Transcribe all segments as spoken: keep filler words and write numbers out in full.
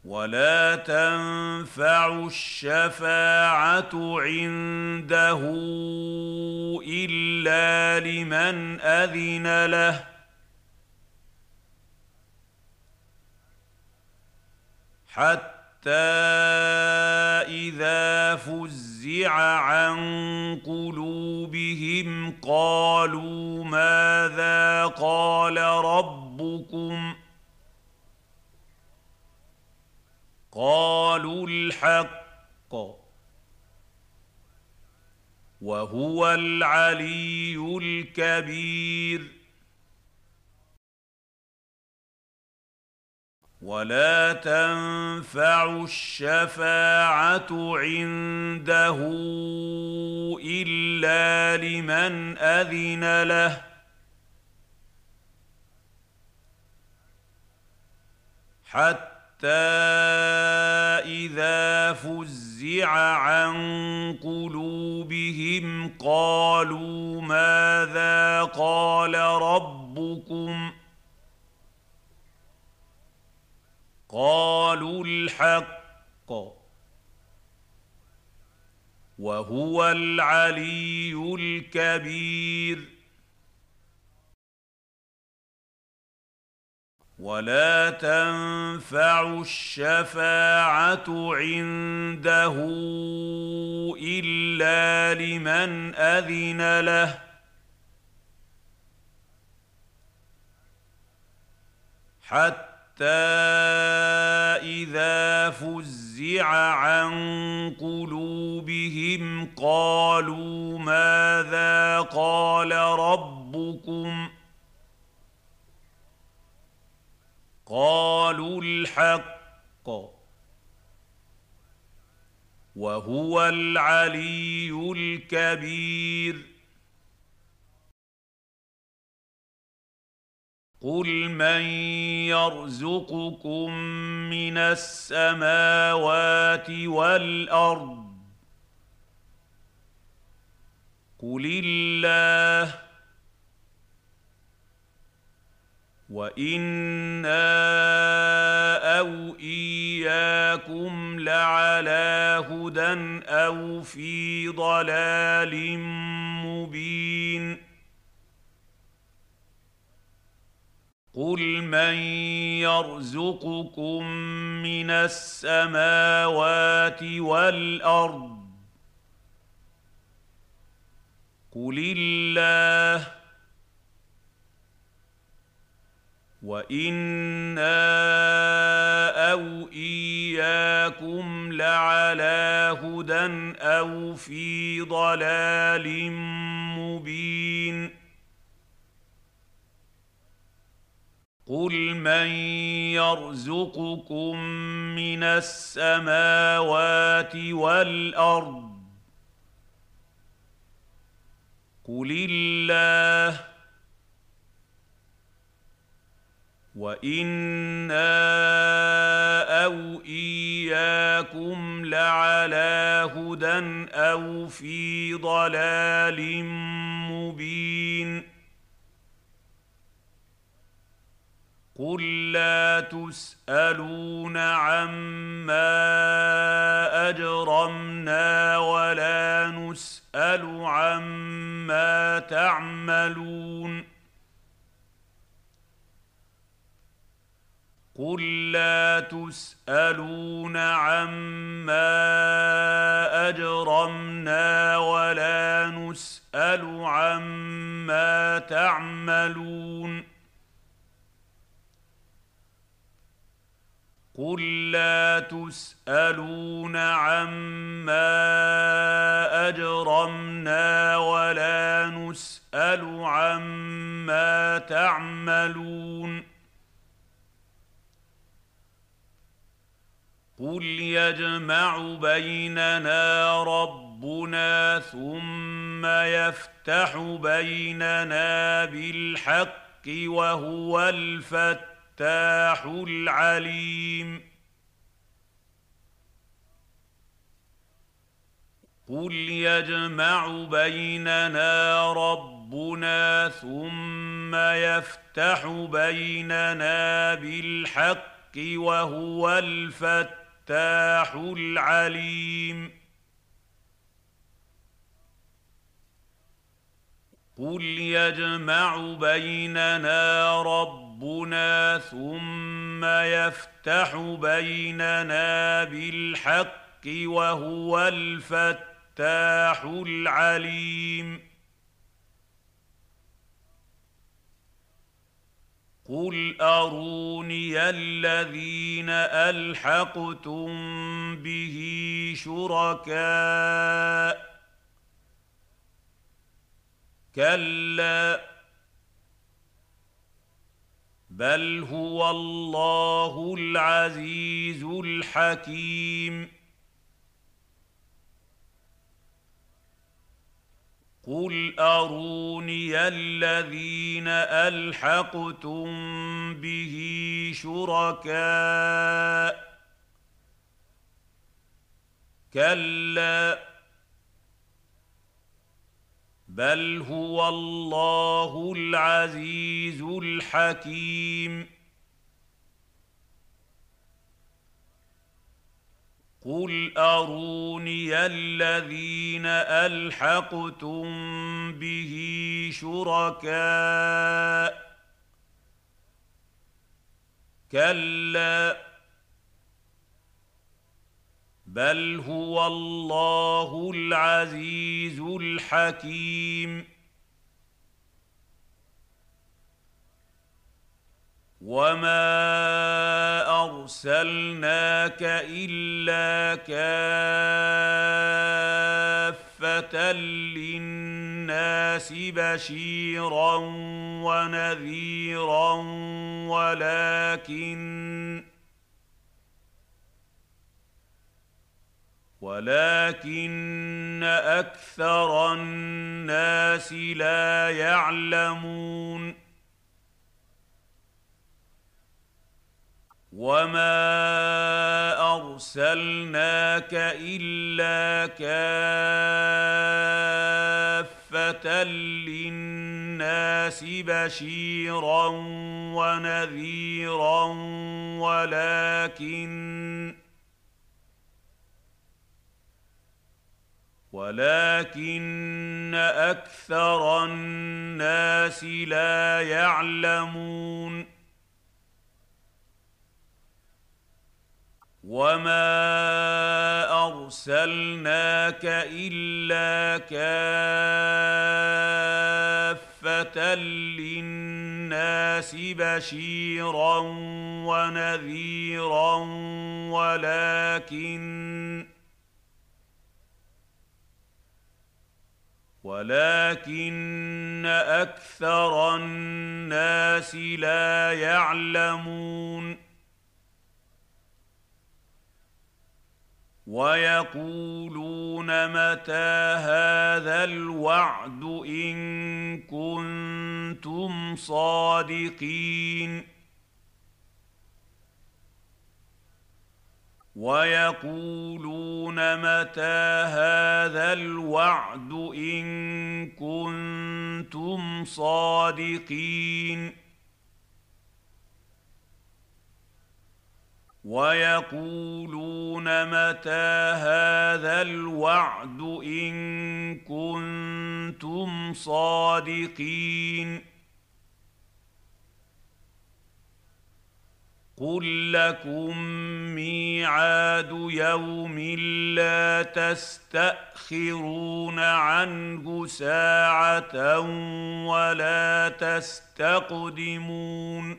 ولا تنفع الشفاعة عنده إلا لمن أذن له حتى إذا فزع عن قلوبهم قالوا ماذا قال ربكم قالوا الحق وهو العلي الكبير ولا تنفع الشفاعة عنده إلا لمن أذن له حتى إذا فزع عن قلوبهم قالوا ماذا قال ربكم قالوا الحق وهو العلي الكبير ولا تنفع الشفاعة عنده إلا لمن أذن له حتى إذا فزع عن قلوبهم قالوا ماذا قال ربكم قالوا الحق وهو العلي الكبير قل من يرزقكم من السماوات والأرض قل الله وإنا أو إياكم لعلى هدى أو في ضلال مبين قل من يرزقكم من السماوات والأرض قل الله وإنا أو إياكم لعلى هدى أو في ضلال مبين قل من يرزقكم من السماوات والأرض قل الله وإنا أو إياكم لعلى هدى أو في ضلال مبين قل لا تسألون عما أجرمنا ولا نسأل عما تعملون قل لا تسألون عما أجرمنا ولا نسأل عما تعملون قل لا تسألون عما أجرمنا ولا نسأل عما تعملون قل يجمع بيننا ربنا ثم يفتح بيننا بالحق وهو الفتاح العليم قل يجمع بيننا ربنا ثم يفتح بيننا بالحق وهو الفتاح العليم قل يجمع بيننا ربنا ثم يفتح بيننا بالحق وهو الفتاح العليم قل أروني الذين ألحقتم به شركاء كلا بل هو الله العزيز الحكيم قل أروني الذين ألحقتم به شركاء كلا بل هو الله العزيز الحكيم قل أروني الذين ألحقتم به شركاء كلا بل هو الله العزيز الحكيم وما أرسلناك إلا كافة للناس بشيرا ونذيرا ولكن ولكن أكثر الناس لا يعلمون وما أرسلناك إلا كافة للناس بشيرا ونذيرا ولكن ولكن أكثر الناس لا يعلمون وما أرسلناك إلا كافة للناس بشيرا ونذيرا ولكن ولكن أكثر الناس لا يعلمون ويقولون متى هذا الوعد إن كنتم صادقين ويقولون متى هذا الوعد إن كنتم صادقين ويقولون متى هذا الوعد إن كنتم صادقين قل لكم ميعاد يوم لا تستأخرون عنه ساعة ولا تستقدمون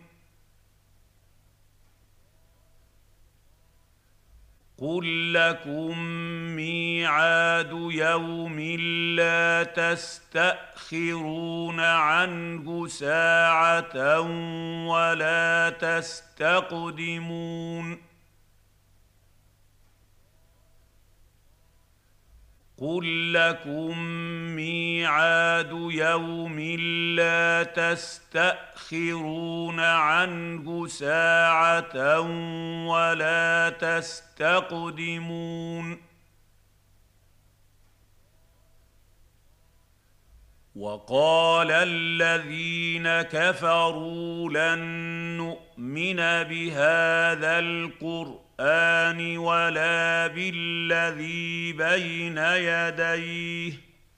قل لكم ميعاد يوم لا تستأخرون عنه ساعة ولا تستقدمون قل لكم ميعاد يوم لا تستأخرون عنه ساعة ولا تستقدمون وقال الذين كفروا لن نؤمن بهذا القرآن ولا بالذي بين يديه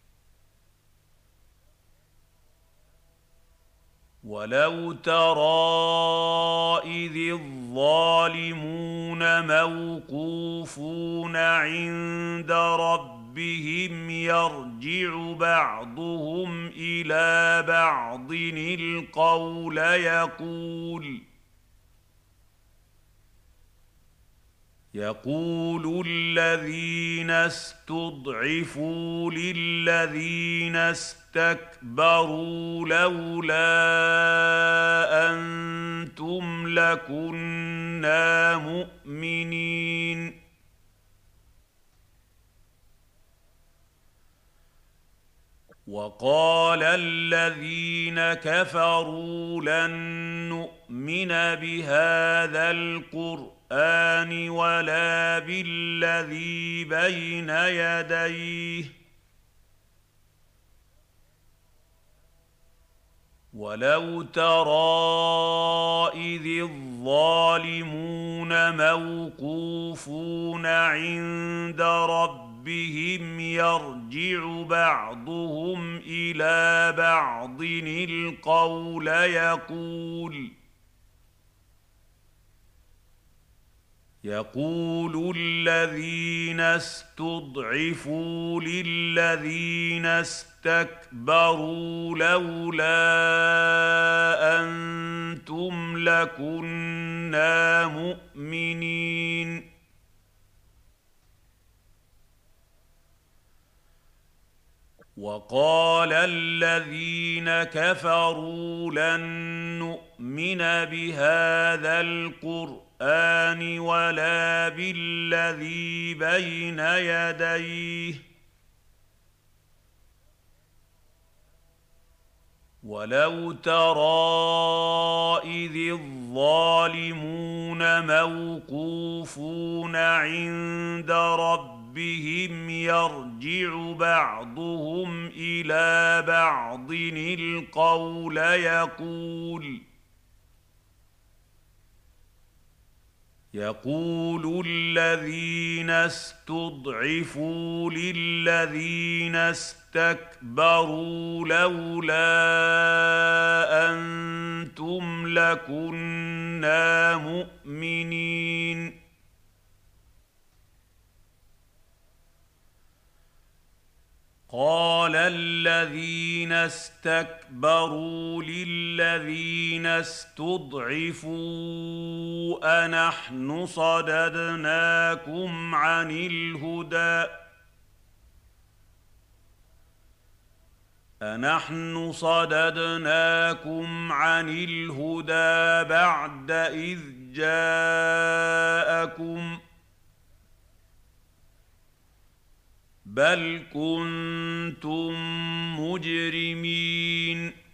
ولو ترى إذ الظالمون موقوفون عند ربهم يرجع بعضهم إلى بعض القول يقول يقول الذين استضعفوا للذين استكبروا لولا أنتم لكنا مؤمنين وقال الذين كفروا لن نؤمن بهذا القرآن القرآن ولا بالذي بين يديه ولو ترى إذ الظالمون موقوفون عند ربهم يرجع بعضهم إلى بعض القول يقول يقول الذين استضعفوا للذين استكبروا لولا أنتم لكنا مؤمنين وقال الذين كفروا لن نؤمن بهذا القرآن القرآن ولا بالذي بين يديه ولو ترى إذ الظالمون موقوفون عند ربهم يرجع بعضهم إلى بعض القول يقول يقول الذين استضعفوا للذين استكبروا لولا أنتم لكنا مؤمنين قال الذين استكبروا للذين استضعفوا أنحن صددناكم عن الهدى أنحن صددناكم عن الهدى بعد إذ جاءكم بل كنتم مجرمين